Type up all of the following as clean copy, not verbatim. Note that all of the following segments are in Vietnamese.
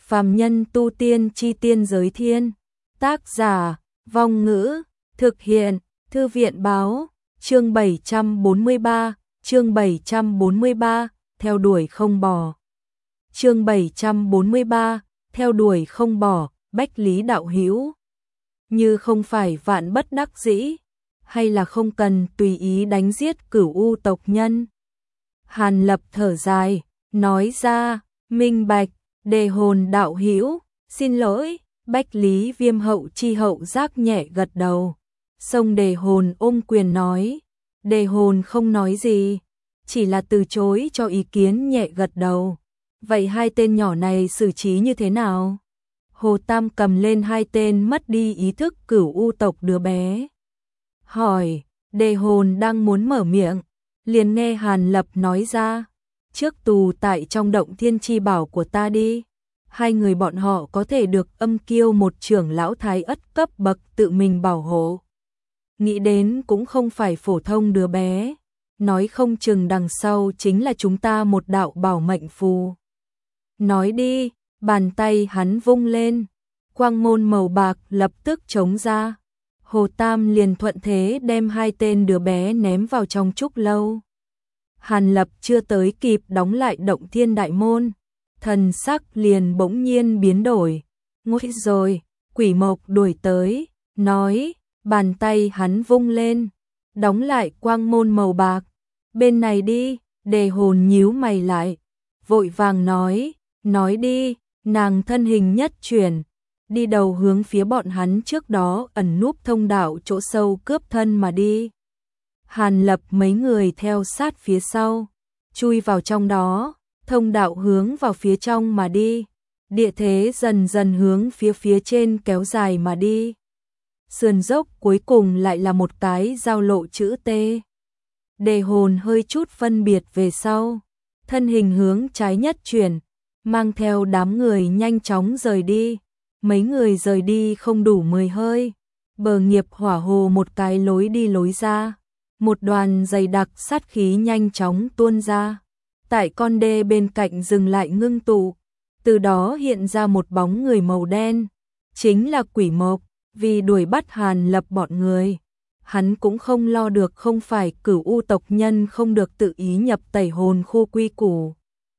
Phàm nhân tu tiên chi tiên giới thiên. Tác giả, Vong Ngữ, thực hiện, Thư viện báo, chương 743, theo đuổi không bỏ. Chương 743, theo đuổi không bỏ, Bách Lý đạo hữu. Như không phải vạn bất đắc dĩ, hay là không cần tùy ý đánh giết Cửu U tộc nhân. Hàn Lập thở dài, nói ra, minh bạch, Đề Hồn đạo hữu, xin lỗi. Bách Lý Viêm hậu chi hậu giác nhẹ gật đầu. Xong Đề Hồn ôm quyền nói. Đề Hồn không nói gì, chỉ là từ chối cho ý kiến nhẹ gật đầu. Vậy hai tên nhỏ này xử trí như thế nào? Hồ Tam cầm lên hai tên mất đi ý thức Cửu U tộc đứa bé. Hỏi, Đề Hồn đang muốn mở miệng, liền nghe Hàn Lập nói ra. Trước tù tại trong động thiên chi bảo của ta đi. Hai người bọn họ có thể được Âm Kiêu một trưởng lão thái ất cấp bậc tự mình bảo hộ. Nghĩ đến cũng không phải phổ thông đứa bé. Nói không chừng đằng sau chính là chúng ta một đạo bảo mệnh phù. Nói đi, bàn tay hắn vung lên. Quang môn màu bạc lập tức trống ra. Hồ Tam liền thuận thế đem hai tên đứa bé ném vào trong trúc lâu. Hàn Lập chưa tới kịp đóng lại động thiên đại môn, thần sắc liền bỗng nhiên biến đổi. Nguy rồi, Quỷ Mộc đuổi tới, nói, bàn tay hắn vung lên, đóng lại quang môn màu bạc. Bên này đi, Đề Hồn nhíu mày lại, vội vàng nói đi. Nàng thân hình nhất chuyển, đi đầu hướng phía bọn hắn trước đó ẩn núp thông đạo chỗ sâu cướp thân mà đi. Hàn Lập mấy người theo sát phía sau, chui vào trong đó, thông đạo hướng vào phía trong mà đi. Địa thế dần dần hướng phía trên kéo dài mà đi. Sườn dốc cuối cùng lại là một cái giao lộ chữ T. Đề Hồn hơi chút phân biệt về sau, thân hình hướng trái nhất chuyển, mang theo đám người nhanh chóng rời đi. Mấy người rời đi không đủ 10 hơi, bờ nghiệp hỏa hồ một cái lối đi lối ra. Một đoàn dày đặc sát khí nhanh chóng tuôn ra. Tại con đê bên cạnh dừng lại ngưng tụ. Từ đó hiện ra một bóng người màu đen. Chính là Quỷ Mộc. Vì đuổi bắt Hàn Lập bọn người, hắn cũng không lo được không phải Cửu U tộc nhân không được tự ý nhập tẩy hồn khu quy củ.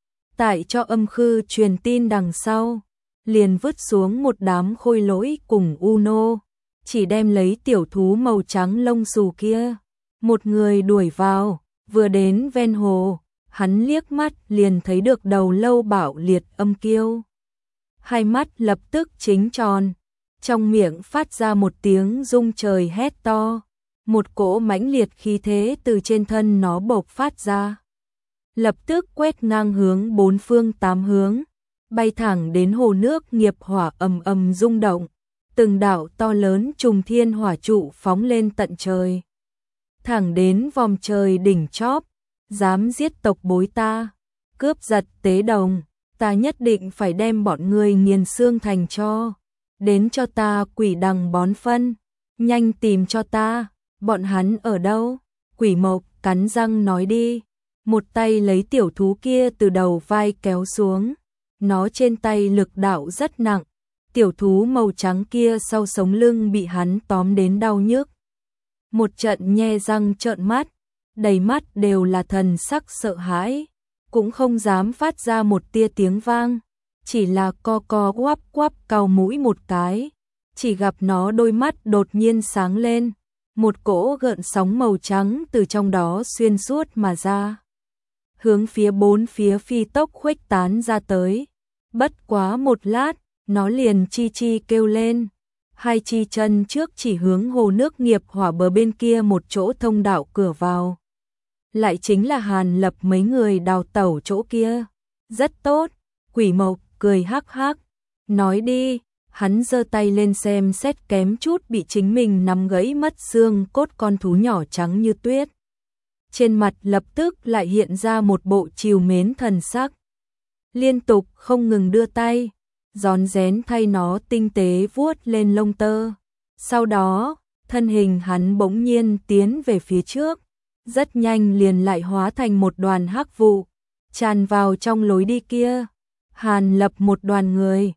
Tại cho Âm Khư truyền tin đằng sau, liền vứt xuống một đám khôi lỗi cùng U Nô, chỉ đem lấy tiểu thú màu trắng lông xù kia. Một người đuổi vào, vừa đến ven hồ, hắn liếc mắt liền thấy được đầu lâu bạo liệt Âm Kiêu. Hai mắt lập tức chính tròn, trong miệng phát ra một tiếng rung trời hét to. Một cỗ mãnh liệt khí thế từ trên thân nó bộc phát ra. Lập tức quét ngang hướng bốn phương tám hướng, bay thẳng đến hồ nước nghiệp hỏa ầm ầm rung động. Từng đạo to lớn trùng thiên hỏa trụ phóng lên tận trời. Thẳng đến vòm trời đỉnh chóp, dám giết tộc bối ta, cướp giật tế đồng, ta nhất định phải đem bọn ngươi nghiền xương thành tro. Đến cho ta quỷ đằng bón phân, nhanh tìm cho ta, bọn hắn ở đâu? Quỷ Mộc cắn răng nói đi, một tay lấy tiểu thú kia từ đầu vai kéo xuống. Nó trên tay lực đạo rất nặng, tiểu thú màu trắng kia sau sống lưng bị hắn tóm đến đau nhức. Một trận nhe răng trợn mắt, đầy mắt đều là thần sắc sợ hãi, cũng không dám phát ra một tia tiếng vang, chỉ là co co quắp quắp cau mũi một cái. Chỉ gặp nó đôi mắt đột nhiên sáng lên, một cỗ gợn sóng màu trắng từ trong đó xuyên suốt mà ra, hướng phía bốn phía phi tốc khuếch tán ra tới. Bất quá một lát, nó liền chi chi kêu lên. Hai chi chân trước chỉ hướng hồ nước nghiệp hỏa bờ bên kia một chỗ thông đạo cửa vào. Lại chính là Hàn Lập mấy người đào tẩu chỗ kia. Rất tốt, Quỷ Mộc cười hắc hắc, nói đi. Hắn giơ tay lên xem xét kém chút bị chính mình nắm gãy mất xương cốt con thú nhỏ trắng như tuyết. Trên mặt lập tức lại hiện ra một bộ trìu mến thần sắc. Liên tục không ngừng đưa tay, rón rén thay nó tinh tế vuốt lên lông tơ. Sau đó, thân hình hắn bỗng nhiên tiến về phía trước, rất nhanh liền lại hóa thành một đoàn hắc vụ, tràn vào trong lối đi kia. Hàn Lập một đoàn người,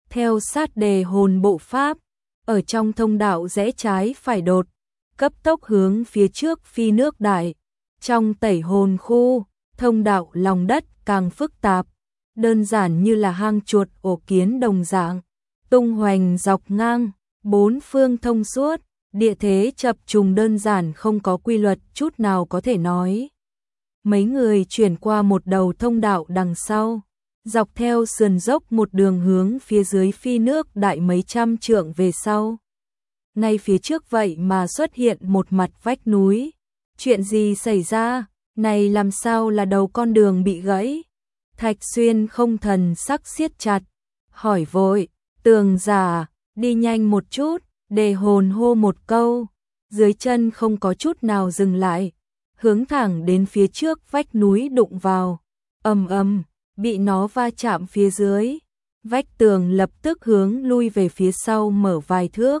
theo sát đề hồn bộ pháp, ở trong thông đạo rẽ trái phải đột, cấp tốc hướng phía trước phi nước đại. Trong tẩy hồn khu, thông đạo lòng đất càng phức tạp, đơn giản như là hang chuột ổ kiến đồng dạng, tung hoành dọc ngang, bốn phương thông suốt, địa thế chập trùng đơn giản không có quy luật chút nào có thể nói. Mấy người chuyển qua một đầu thông đạo đằng sau, dọc theo sườn dốc một đường hướng phía dưới phi nước đại mấy trăm trượng về sau. Ngay phía trước vậy mà xuất hiện một mặt vách núi. Chuyện gì xảy ra? Này làm sao là đầu con đường bị gãy? Thạch Xuyên không thần sắc siết chặt, hỏi vội, Tường giả, đi nhanh một chút, đề hồn hô một câu, dưới chân không có chút nào dừng lại, hướng thẳng đến phía trước vách núi đụng vào, ầm ầm, bị nó va chạm phía dưới, vách tường lập tức hướng lui về phía sau mở vài thước,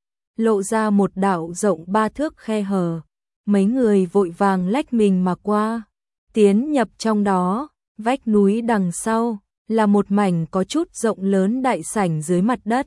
lộ ra một đạo rộng 3 thước khe hở, mấy người vội vàng lách mình mà qua, tiến nhập trong đó, vách núi đằng sau là một mảnh có chút rộng lớn đại sảnh dưới mặt đất.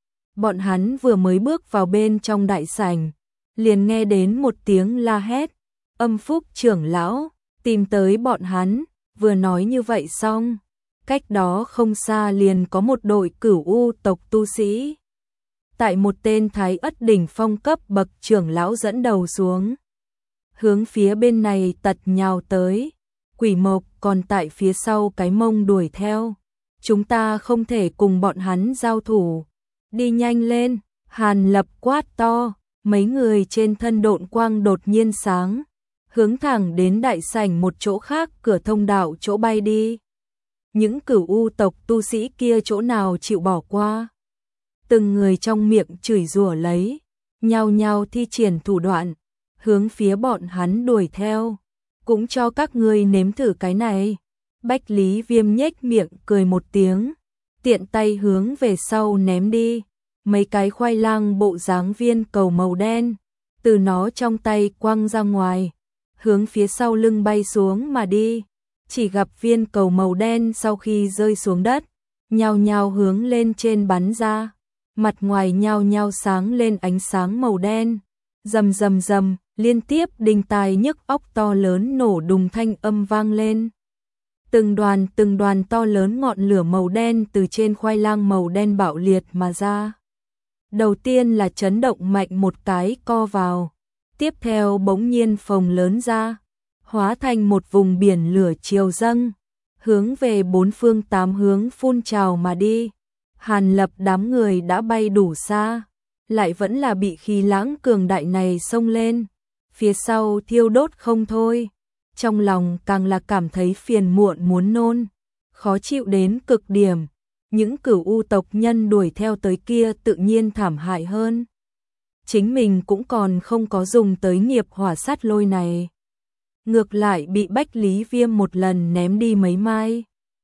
Bọn hắn vừa mới bước vào bên trong đại sảnh, liền nghe đến một tiếng la hét, Âm Phúc trưởng lão, tìm tới bọn hắn, vừa nói như vậy xong, cách đó không xa liền có một đội Cửu U tộc tu sĩ. Tại một tên Thái Ất đỉnh phong cấp bậc trưởng lão dẫn đầu xuống, hướng phía bên này tật nhào tới, Quỷ Mộc còn tại phía sau cái mông đuổi theo. Chúng ta không thể cùng bọn hắn giao thủ. Đi nhanh lên, Hàn Lập quát to, mấy người trên thân độn quang đột nhiên sáng, hướng thẳng đến đại sảnh một chỗ khác cửa thông đạo chỗ bay đi. Những Cửu U tộc tu sĩ kia chỗ nào chịu bỏ qua. Từng người trong miệng chửi rủa lấy, nhao nhao thi triển thủ đoạn, hướng phía bọn hắn đuổi theo. Cũng cho các ngươi nếm thử cái này. Bách Lý Viêm nhếch miệng cười một tiếng, tiện tay hướng về sau ném đi. Mấy cái khoai lang bộ dáng viên cầu màu đen, từ nó trong tay quăng ra ngoài, hướng phía sau lưng bay xuống mà đi. Chỉ gặp viên cầu màu đen sau khi rơi xuống đất, nhao nhao hướng lên trên bắn ra, mặt ngoài nhao nhao sáng lên ánh sáng màu đen, rầm rầm rầm, liên tiếp đinh tai nhức óc to lớn nổ đùng thanh âm vang lên. Từng đoàn to lớn ngọn lửa màu đen từ trên khoai lang màu đen bạo liệt mà ra. Đầu tiên là chấn động mạnh một cái co vào, tiếp theo bỗng nhiên phồng lớn ra, hóa thành một vùng biển lửa chiều dâng, hướng về bốn phương tám hướng phun trào mà đi. Hàn Lập đám người đã bay đủ xa, lại vẫn là bị khí lãng cường đại này xông lên, phía sau thiêu đốt không thôi. Trong lòng càng là cảm thấy phiền muộn muốn nôn, khó chịu đến cực điểm. Những Cửu U tộc nhân đuổi theo tới kia tự nhiên thảm hại hơn. Chính mình cũng còn không có dùng tới nghiệp hỏa sát lôi này. Ngược lại bị Bách Lý Viêm một lần ném đi mấy mai.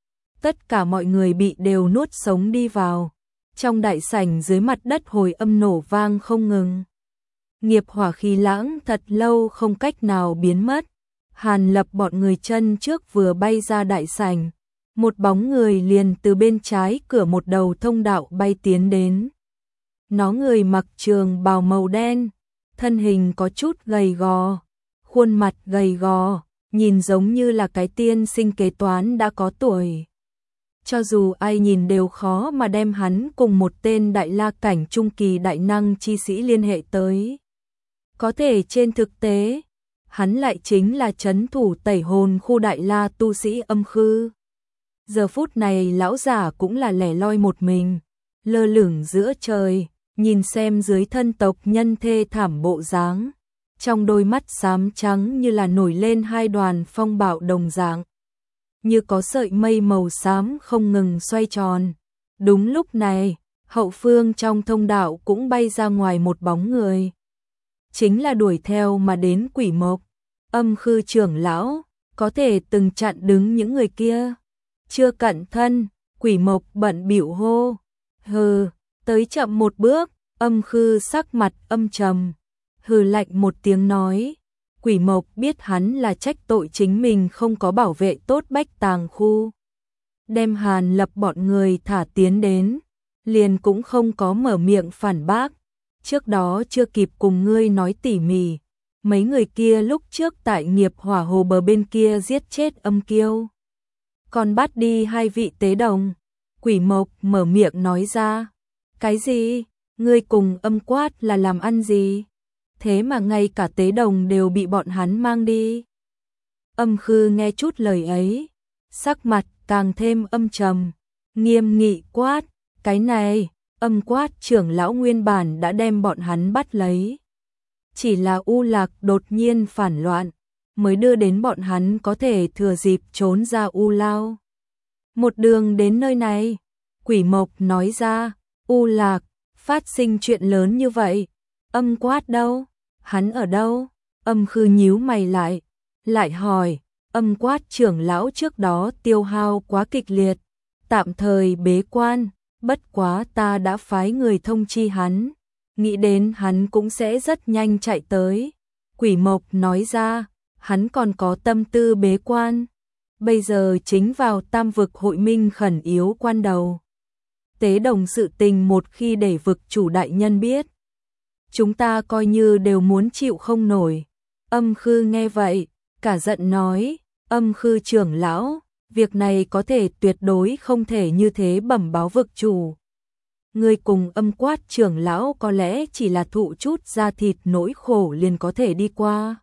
Tất cả mọi người bị đều nuốt sống đi vào. Trong đại sảnh dưới mặt đất hồi âm nổ vang không ngừng. Nghiệp hỏa khí lãng thật lâu không cách nào biến mất. Hàn Lập bọn người chân trước vừa bay ra đại sảnh, một bóng người liền từ bên trái cửa một đầu thông đạo bay tiến đến. Nó người mặc trường bào màu đen, thân hình có chút gầy gò, khuôn mặt gầy gò, nhìn giống như là cái tiên sinh kế toán đã có tuổi. Cho dù ai nhìn đều khó mà đem hắn cùng một tên đại la cảnh trung kỳ đại năng chi sĩ liên hệ tới. Có thể trên thực tế, hắn lại chính là trấn thủ tẩy hồn khu đại la tu sĩ Âm Khư. Giờ phút này lão giả cũng là lẻ loi một mình, lơ lửng giữa trời, nhìn xem dưới thân tộc nhân thê thảm bộ dáng, trong đôi mắt xám trắng như là nổi lên hai đoàn phong bạo đồng dạng, như có sợi mây màu xám không ngừng xoay tròn. Đúng lúc này, hậu phương trong thông đạo cũng bay ra ngoài một bóng người. Chính là đuổi theo mà đến Quỷ Mộc, Âm Khư trưởng lão, có thể từng chặn đứng những người kia. Chưa cẩn thân, Quỷ Mộc bận bỉu hô, hừ, tới chậm một bước. Âm Khư sắc mặt âm trầm, hừ lạnh một tiếng nói. Quỷ Mộc biết hắn là trách tội chính mình không có bảo vệ tốt Bách Tàng khu, đem Hàn Lập bọn người thả tiến đến. liền cũng không có mở miệng phản bác. Trước đó chưa kịp cùng ngươi nói tỉ mỉ, mấy người kia lúc trước tại Nghiệp Hỏa Hồ bờ bên kia giết chết Âm Kiêu, còn bắt đi 2 vị tế đồng. Quỷ Mộc mở miệng nói ra. Cái gì? Ngươi cùng Âm Quát là làm ăn gì? Thế mà ngay cả tế đồng đều bị bọn hắn mang đi. Âm Khư nghe chút lời ấy, sắc mặt càng thêm âm trầm, nghiêm nghị quát, cái này, Âm Quát trưởng lão nguyên bản đã đem bọn hắn bắt lấy. Chỉ là U Lạc đột nhiên phản loạn, mới đưa đến bọn hắn có thể thừa dịp trốn ra U Lao. Một đường đến nơi này, Quỷ Mộc nói ra, U Lạc, phát sinh chuyện lớn như vậy, Âm Quát đâu? Hắn ở đâu? Âm Khư nhíu mày lại hỏi, Âm Quát trưởng lão trước đó tiêu hao quá kịch liệt, tạm thời bế quan, bất quá ta đã phái người thông chi hắn, nghĩ đến hắn cũng sẽ rất nhanh chạy tới. Quỷ Mộc nói ra, hắn còn có tâm tư bế quan, bây giờ chính vào tam vực hội minh khẩn yếu quan đầu. Tế đồng sự tình một khi để vực chủ đại nhân biết, chúng ta coi như đều muốn chịu không nổi. Âm Khư nghe vậy, cả giận nói, Âm Khư trưởng lão, việc này có thể tuyệt đối không thể như thế bẩm báo vực chủ. Ngươi cùng Âm Quát trưởng lão có lẽ chỉ là thụ chút da thịt nỗi khổ liền có thể đi qua.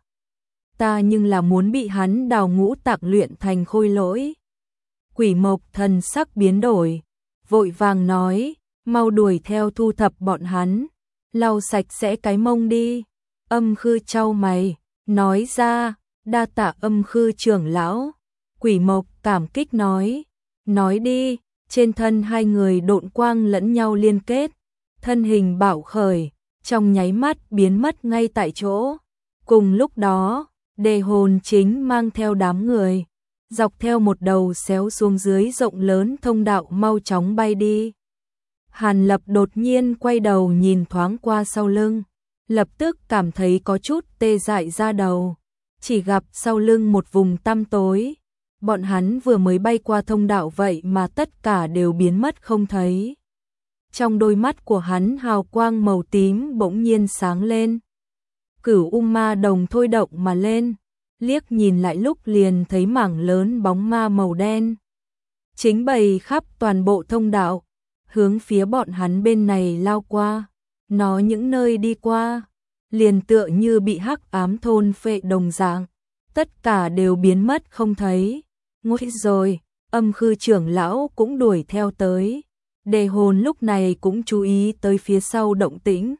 Ta nhưng là muốn bị hắn đào ngũ tạng luyện thành khôi lỗi. Quỷ Mộc thần sắc biến đổi, vội vàng nói, mau đuổi theo thu thập bọn hắn, lau sạch sẽ cái mông đi. Âm Khư chau mày, nói ra, đa tạ Âm Khư trưởng lão. Quỷ Mộc cảm kích nói đi. Trên thân hai người độn quang lẫn nhau liên kết, thân hình bạo khởi, trong nháy mắt biến mất ngay tại chỗ. Cùng lúc đó, Đề Hồn chính mang theo đám người, dọc theo một đầu xéo xuống dưới rộng lớn thông đạo mau chóng bay đi. Hàn Lập đột nhiên quay đầu nhìn thoáng qua sau lưng, lập tức cảm thấy có chút tê dại da đầu, chỉ gặp sau lưng một vùng tăm tối. Bọn hắn vừa mới bay qua thông đạo vậy mà tất cả đều biến mất không thấy. Trong đôi mắt của hắn hào quang màu tím bỗng nhiên sáng lên. Cửu ma đồng thôi động mà lên, liếc nhìn lại lúc liền thấy mảng lớn bóng ma màu đen. Chính bày khắp toàn bộ thông đạo, hướng phía bọn hắn bên này lao qua. Nó những nơi đi qua, liền tựa như bị hắc ám thôn phệ đồng dạng, tất cả đều biến mất không thấy. Ngồi rồi, Âm Khư trưởng lão cũng đuổi theo tới. Đề Hồn lúc này cũng chú ý tới phía sau động tĩnh.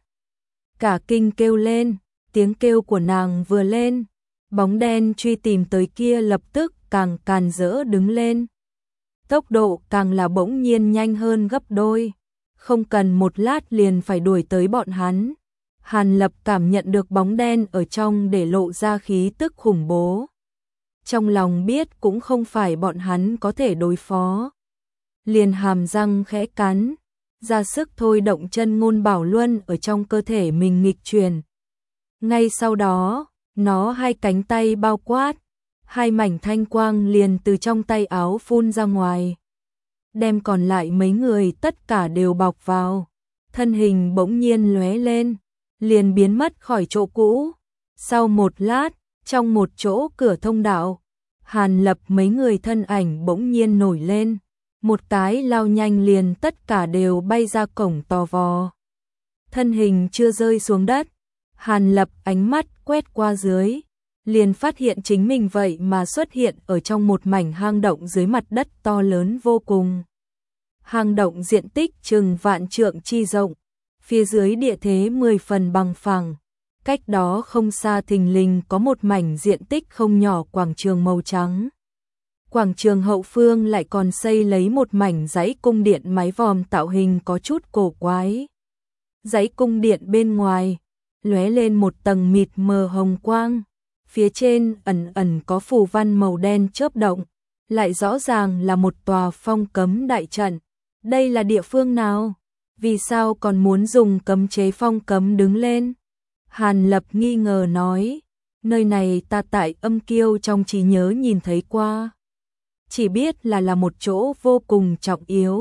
Cả kinh kêu lên, tiếng kêu của nàng vừa lên, bóng đen truy tìm tới kia lập tức càng càn rỡ đứng lên. Tốc độ càng là bỗng nhiên nhanh hơn gấp đôi, không cần một lát liền phải đuổi tới bọn hắn. Hàn Lập cảm nhận được bóng đen ở trong để lộ ra khí tức khủng bố. Trong lòng biết cũng không phải bọn hắn có thể đối phó. Liền hàm răng khẽ cắn, ra sức thôi động chân ngôn bảo luân ở trong cơ thể mình nghịch truyền. Ngay sau đó, nó hai cánh tay bao quát, hai mảnh thanh quang liền từ trong tay áo phun ra ngoài. Đem còn lại mấy người tất cả đều bọc vào, thân hình bỗng nhiên lóe lên, liền biến mất khỏi chỗ cũ. Sau một lát, trong một chỗ cửa thông đạo, Hàn Lập mấy người thân ảnh bỗng nhiên nổi lên, một cái lao nhanh liền tất cả đều bay ra cổng to vò. Thân hình chưa rơi xuống đất, Hàn Lập ánh mắt quét qua dưới, liền phát hiện chính mình vậy mà xuất hiện ở trong một mảnh hang động dưới mặt đất to lớn vô cùng. Hang động diện tích chừng vạn trượng chi rộng, phía dưới địa thế 10 phần bằng phẳng. Cách đó không xa thình lình có một mảnh diện tích không nhỏ quảng trường màu trắng. Quảng trường hậu phương lại còn xây lấy một mảnh dãy cung điện mái vòm tạo hình có chút cổ quái. Dãy cung điện bên ngoài, lóe lên một tầng mịt mờ hồng quang. Phía trên ẩn ẩn có phù văn màu đen chớp động, lại rõ ràng là một tòa phong cấm đại trận. Đây là địa phương nào? Vì sao còn muốn dùng cấm chế phong cấm đứng lên? Hàn Lập nghi ngờ nói, nơi này ta tại Âm Kiêu trong trí nhớ nhìn thấy qua. Chỉ biết là một chỗ vô cùng trọng yếu,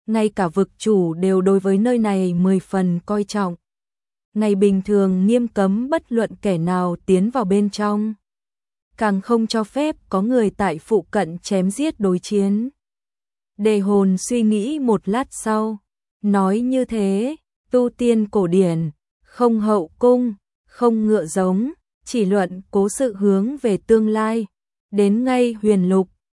ngay cả vực chủ đều đối với nơi này 10 phần coi trọng. Ngày bình thường nghiêm cấm bất luận kẻ nào tiến vào bên trong, càng không cho phép có người tại phụ cận chém giết đối chiến. Đề Hồn suy nghĩ một lát sau, nói như thế, tu tiên cổ điển, không hậu cung, không ngựa giống, chỉ luận cố sự hướng về tương lai, đến ngay huyền lục,